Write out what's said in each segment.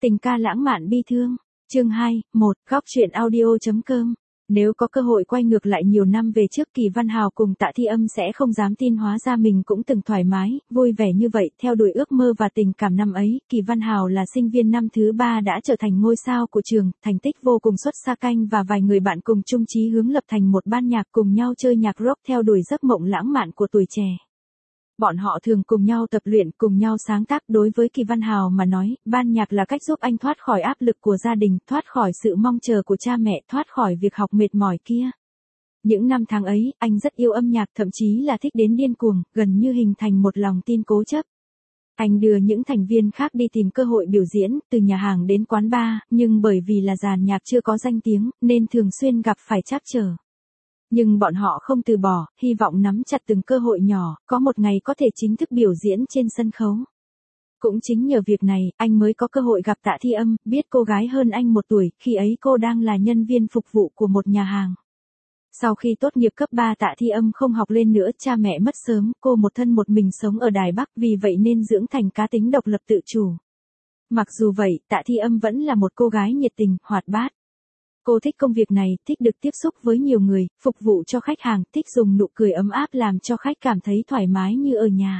Tình ca lãng mạn bi thương. Chương 2, 1, góc truyện audio.com. Nếu có cơ hội quay ngược lại nhiều năm về trước, Kỳ Văn Hào cùng Tạ Thi Âm sẽ không dám tin hóa ra mình cũng từng thoải mái, vui vẻ như vậy, theo đuổi ước mơ và tình cảm năm ấy. Kỳ Văn Hào là sinh viên năm thứ 3 đã trở thành ngôi sao của trường, thành tích vô cùng xuất sắc, anh và vài người bạn cùng chung chí hướng lập thành một ban nhạc, cùng nhau chơi nhạc rock theo đuổi giấc mộng lãng mạn của tuổi trẻ. Bọn họ thường cùng nhau tập luyện, cùng nhau sáng tác. Đối với Kỳ Văn Hào mà nói, ban nhạc là cách giúp anh thoát khỏi áp lực của gia đình, thoát khỏi sự mong chờ của cha mẹ, thoát khỏi việc học mệt mỏi kia. Những năm tháng ấy, anh rất yêu âm nhạc, thậm chí là thích đến điên cuồng, gần như hình thành một lòng tin cố chấp. Anh đưa những thành viên khác đi tìm cơ hội biểu diễn, từ nhà hàng đến quán bar, nhưng bởi vì là dàn nhạc chưa có danh tiếng, nên thường xuyên gặp phải trắc trở. Nhưng bọn họ không từ bỏ, hy vọng nắm chặt từng cơ hội nhỏ, có một ngày có thể chính thức biểu diễn trên sân khấu. Cũng chính nhờ việc này, anh mới có cơ hội gặp Tạ Thi Âm, biết cô gái hơn anh 1 tuổi, khi ấy cô đang là nhân viên phục vụ của một nhà hàng. Sau khi tốt nghiệp cấp 3, Tạ Thi Âm không học lên nữa, cha mẹ mất sớm, cô một thân một mình sống ở Đài Bắc, vì vậy nên dưỡng thành cá tính độc lập tự chủ. Mặc dù vậy, Tạ Thi Âm vẫn là một cô gái nhiệt tình, hoạt bát. Cô thích công việc này, thích được tiếp xúc với nhiều người, phục vụ cho khách hàng, thích dùng nụ cười ấm áp làm cho khách cảm thấy thoải mái như ở nhà.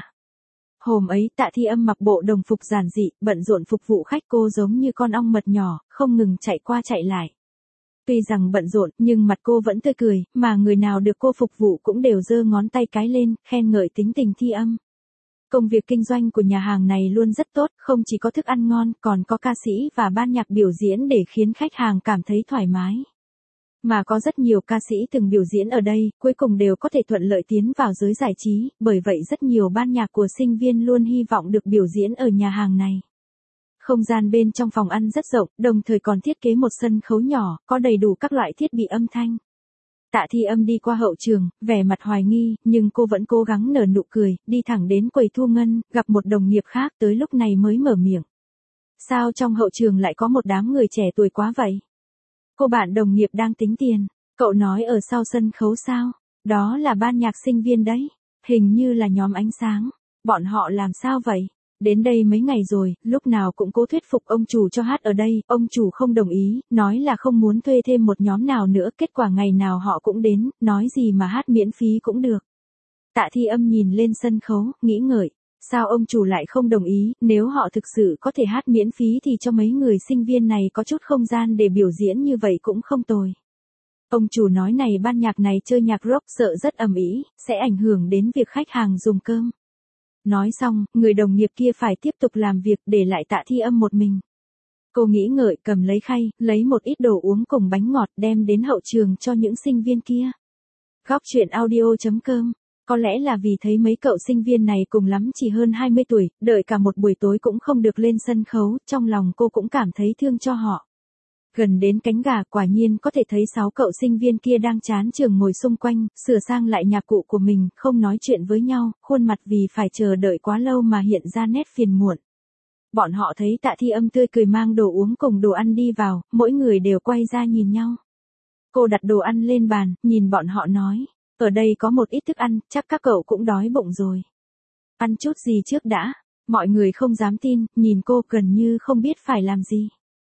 Hôm ấy, Tạ Thi Âm mặc bộ đồng phục giản dị, bận rộn phục vụ khách, cô giống như con ong mật nhỏ, không ngừng chạy qua chạy lại. Tuy rằng bận rộn, nhưng mặt cô vẫn tươi cười, mà người nào được cô phục vụ cũng đều giơ ngón tay cái lên, khen ngợi tính tình Thi Âm. Công việc kinh doanh của nhà hàng này luôn rất tốt, không chỉ có thức ăn ngon, còn có ca sĩ và ban nhạc biểu diễn để khiến khách hàng cảm thấy thoải mái. Mà có rất nhiều ca sĩ từng biểu diễn ở đây, cuối cùng đều có thể thuận lợi tiến vào giới giải trí, bởi vậy rất nhiều ban nhạc của sinh viên luôn hy vọng được biểu diễn ở nhà hàng này. Không gian bên trong phòng ăn rất rộng, đồng thời còn thiết kế một sân khấu nhỏ, có đầy đủ các loại thiết bị âm thanh. Tạ Thi Âm đi qua hậu trường, vẻ mặt hoài nghi, nhưng cô vẫn cố gắng nở nụ cười, đi thẳng đến quầy thu ngân, gặp một đồng nghiệp khác, tới lúc này mới mở miệng. Sao trong hậu trường lại có một đám người trẻ tuổi quá vậy? Cô bạn đồng nghiệp đang tính tiền, cậu nói ở sau sân khấu sao? Đó là ban nhạc sinh viên đấy, hình như là nhóm ánh sáng, bọn họ làm sao vậy? Đến đây mấy ngày rồi, lúc nào cũng cố thuyết phục ông chủ cho hát ở đây, ông chủ không đồng ý, nói là không muốn thuê thêm một nhóm nào nữa, kết quả ngày nào họ cũng đến, nói gì mà hát miễn phí cũng được. Tạ Thi Âm nhìn lên sân khấu, nghĩ ngợi, sao ông chủ lại không đồng ý, nếu họ thực sự có thể hát miễn phí thì cho mấy người sinh viên này có chút không gian để biểu diễn như vậy cũng không tồi. Ông chủ nói này, ban nhạc này chơi nhạc rock sợ rất ầm ĩ, sẽ ảnh hưởng đến việc khách hàng dùng cơm. Nói xong, người đồng nghiệp kia phải tiếp tục làm việc, để lại Tạ Thi Âm một mình. Cô nghĩ ngợi, cầm lấy khay, lấy một ít đồ uống cùng bánh ngọt, đem đến hậu trường cho những sinh viên kia. Góc truyện audio.com. Có lẽ là vì thấy mấy cậu sinh viên này cùng lắm chỉ hơn 20 tuổi, đợi cả một buổi tối cũng không được lên sân khấu, trong lòng cô cũng cảm thấy thương cho họ. Gần đến cánh gà, quả nhiên có thể thấy 6 cậu sinh viên kia đang chán trường ngồi xung quanh, sửa sang lại nhạc cụ của mình, không nói chuyện với nhau, khuôn mặt vì phải chờ đợi quá lâu mà hiện ra nét phiền muộn. Bọn họ thấy Tạ Thi Âm tươi cười mang đồ uống cùng đồ ăn đi vào, mỗi người đều quay ra nhìn nhau. Cô đặt đồ ăn lên bàn, nhìn bọn họ nói, ở đây có một ít thức ăn, chắc các cậu cũng đói bụng rồi. Ăn chút gì trước đã? Mọi người không dám tin, nhìn cô gần như không biết phải làm gì.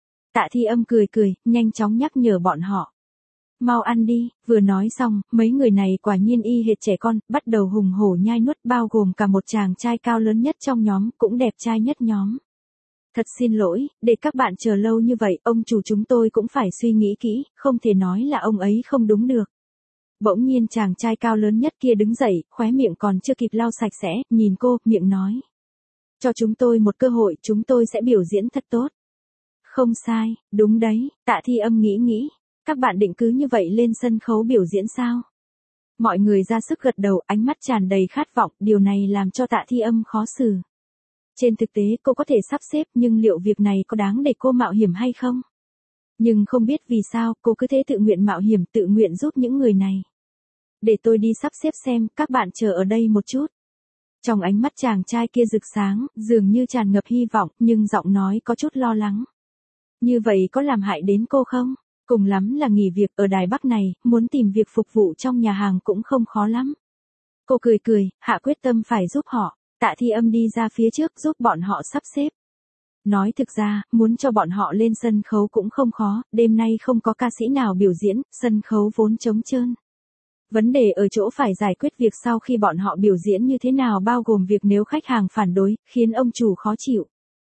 Tạ Thi Âm cười cười, nhanh chóng nhắc nhở bọn họ. Mau ăn đi, vừa nói xong, mấy người này quả nhiên y hệt trẻ con, bắt đầu hùng hổ nhai nuốt, bao gồm cả một chàng trai cao lớn nhất trong nhóm, cũng đẹp trai nhất nhóm. Thật xin lỗi, để các bạn chờ lâu như vậy, ông chủ chúng tôi cũng phải suy nghĩ kỹ, không thể nói là ông ấy không đúng được. Bỗng nhiên chàng trai cao lớn nhất kia đứng dậy, khóe miệng còn chưa kịp lau sạch sẽ, nhìn cô, miệng nói. Cho chúng tôi một cơ hội, chúng tôi sẽ biểu diễn thật tốt. Không sai, đúng đấy, Tạ Thi Âm nghĩ, các bạn định cứ như vậy lên sân khấu biểu diễn sao? Mọi người ra sức gật đầu, ánh mắt tràn đầy khát vọng, điều này làm cho Tạ Thi Âm khó xử. Trên thực tế cô có thể sắp xếp, nhưng liệu việc này có đáng để cô mạo hiểm hay không? Nhưng không biết vì sao, cô cứ thế tự nguyện mạo hiểm, tự nguyện giúp những người này. Để tôi đi sắp xếp xem, các bạn chờ ở đây một chút. Trong ánh mắt chàng trai kia rực sáng, dường như tràn ngập hy vọng, nhưng giọng nói có chút lo lắng. Như vậy có làm hại đến cô không? Cùng lắm là nghỉ việc, ở Đài Bắc này, muốn tìm việc phục vụ trong nhà hàng cũng không khó lắm. Cô cười, hạ quyết tâm phải giúp họ. Tạ Thi Âm đi ra phía trước giúp bọn họ sắp xếp. Nói thực ra, muốn cho bọn họ lên sân khấu cũng không khó, đêm nay không có ca sĩ nào biểu diễn, sân khấu vốn trống trơn. Vấn đề ở chỗ phải giải quyết việc sau khi bọn họ biểu diễn như thế nào, bao gồm việc nếu khách hàng phản đối, khiến ông chủ khó chịu.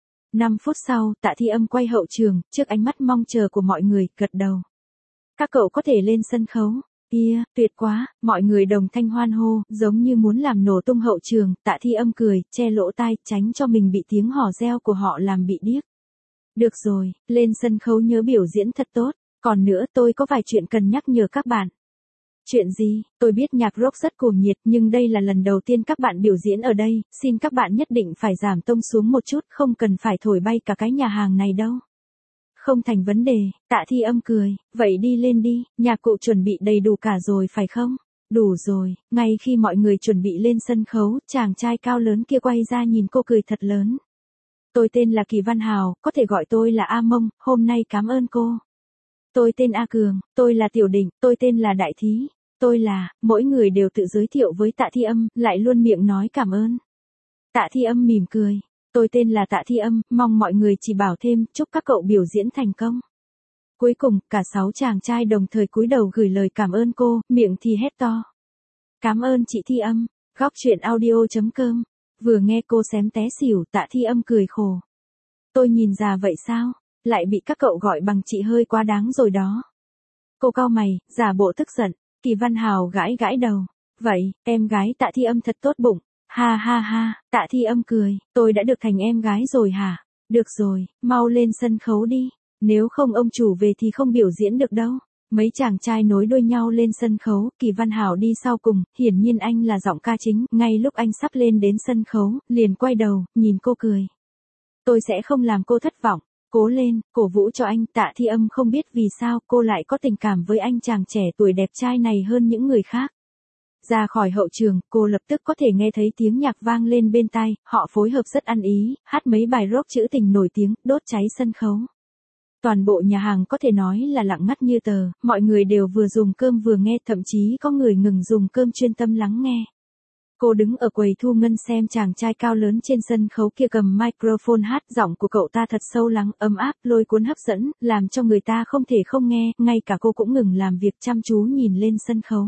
5 phút sau, Tạ Thi Âm quay hậu trường, trước ánh mắt mong chờ của mọi người, gật đầu. Các cậu có thể lên sân khấu. Tuyệt quá, mọi người đồng thanh hoan hô, giống như muốn làm nổ tung hậu trường. Tạ Thi Âm cười, che lỗ tai, tránh cho mình bị tiếng hò reo của họ làm bị điếc. Được rồi, lên sân khấu nhớ biểu diễn thật tốt. Còn nữa, tôi có vài chuyện cần nhắc nhở các bạn. Chuyện gì? Tôi biết nhạc rock rất cuồng nhiệt, nhưng đây là lần đầu tiên các bạn biểu diễn ở đây, xin các bạn nhất định phải giảm tông xuống một chút, không cần phải thổi bay cả cái nhà hàng này đâu. Không thành vấn đề, Tạ Thi Âm cười, vậy đi lên đi, nhạc cụ chuẩn bị đầy đủ cả rồi phải không? Đủ rồi, ngay khi mọi người chuẩn bị lên sân khấu, chàng trai cao lớn kia quay ra nhìn cô cười thật lớn. Tôi tên là Kỳ Văn Hào, có thể gọi tôi là A Mông, hôm nay cảm ơn cô. Tôi tên A Cường, tôi là Tiểu Định, tôi tên là Đại Thí, tôi là, mỗi người đều tự giới thiệu với Tạ Thi Âm, lại luôn miệng nói cảm ơn. Tạ Thi Âm mỉm cười, tôi tên là Tạ Thi Âm, mong mọi người chỉ bảo thêm, chúc các cậu biểu diễn thành công. Cuối cùng, cả 6 chàng trai đồng thời cúi đầu gửi lời cảm ơn cô, miệng thì hét to. Cảm ơn chị Thi Âm, góc truyện audio.com. Vừa nghe cô xém té xỉu, Tạ Thi Âm cười khổ. Tôi nhìn già vậy sao? Lại bị các cậu gọi bằng chị hơi quá đáng rồi đó. Cô cau mày, giả bộ tức giận. Kỳ Văn Hào gãi gãi đầu. Vậy, em gái Tạ Thi Âm thật tốt bụng. Ha ha ha, Tạ Thi Âm cười. Tôi đã được thành em gái rồi hả? Được rồi, mau lên sân khấu đi. Nếu không ông chủ về thì không biểu diễn được đâu. Mấy chàng trai nối đuôi nhau lên sân khấu, Kỳ Văn Hào đi sau cùng, hiển nhiên anh là giọng ca chính. Ngay lúc anh sắp lên đến sân khấu, liền quay đầu, nhìn cô cười. Tôi sẽ không làm cô thất vọng. Cố lên, cổ vũ cho anh. Tạ Thi Âm không biết vì sao cô lại có tình cảm với anh chàng trẻ tuổi đẹp trai này hơn những người khác. Ra khỏi hậu trường, cô lập tức có thể nghe thấy tiếng nhạc vang lên bên tai, họ phối hợp rất ăn ý, hát mấy bài rock trữ tình nổi tiếng, đốt cháy sân khấu. Toàn bộ nhà hàng có thể nói là lặng ngắt như tờ, mọi người đều vừa dùng cơm vừa nghe, thậm chí có người ngừng dùng cơm chuyên tâm lắng nghe. Cô đứng ở quầy thu ngân xem chàng trai cao lớn trên sân khấu kia cầm microphone hát, giọng của cậu ta thật sâu lắng, ấm áp, lôi cuốn hấp dẫn, làm cho người ta không thể không nghe, ngay cả cô cũng ngừng làm việc chăm chú nhìn lên sân khấu.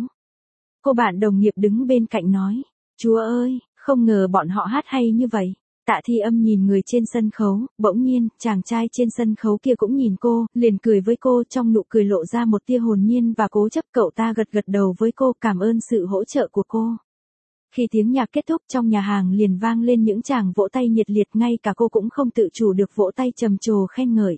Cô bạn đồng nghiệp đứng bên cạnh nói, Chúa ơi, không ngờ bọn họ hát hay như vậy. Tạ Thi Âm nhìn người trên sân khấu, bỗng nhiên, chàng trai trên sân khấu kia cũng nhìn cô, liền cười với cô, trong nụ cười lộ ra một tia hồn nhiên và cố chấp. Cậu ta gật gật đầu với cô, cảm ơn sự hỗ trợ của cô. Khi tiếng nhạc kết thúc, trong nhà hàng liền vang lên những tràng vỗ tay nhiệt liệt, ngay cả cô cũng không tự chủ được vỗ tay trầm trồ khen ngợi.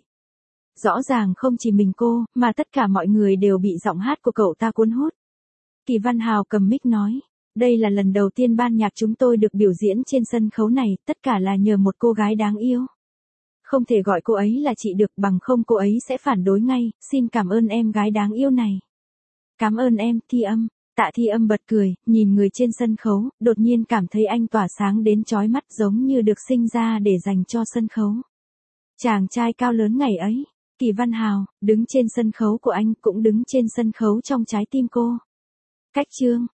Rõ ràng không chỉ mình cô, mà tất cả mọi người đều bị giọng hát của cậu ta cuốn hút. Kỳ Văn Hào cầm mic nói, đây là lần đầu tiên ban nhạc chúng tôi được biểu diễn trên sân khấu này, tất cả là nhờ một cô gái đáng yêu. Không thể gọi cô ấy là chị được, bằng không cô ấy sẽ phản đối ngay, xin cảm ơn em gái đáng yêu này. Cảm ơn em, Thi Âm. Tạ Thi Âm bật cười, nhìn người trên sân khấu, đột nhiên cảm thấy anh tỏa sáng đến chói mắt, giống như được sinh ra để dành cho sân khấu. Chàng trai cao lớn ngày ấy, Kỳ Văn Hào, đứng trên sân khấu của anh, cũng đứng trên sân khấu trong trái tim cô. Cách chương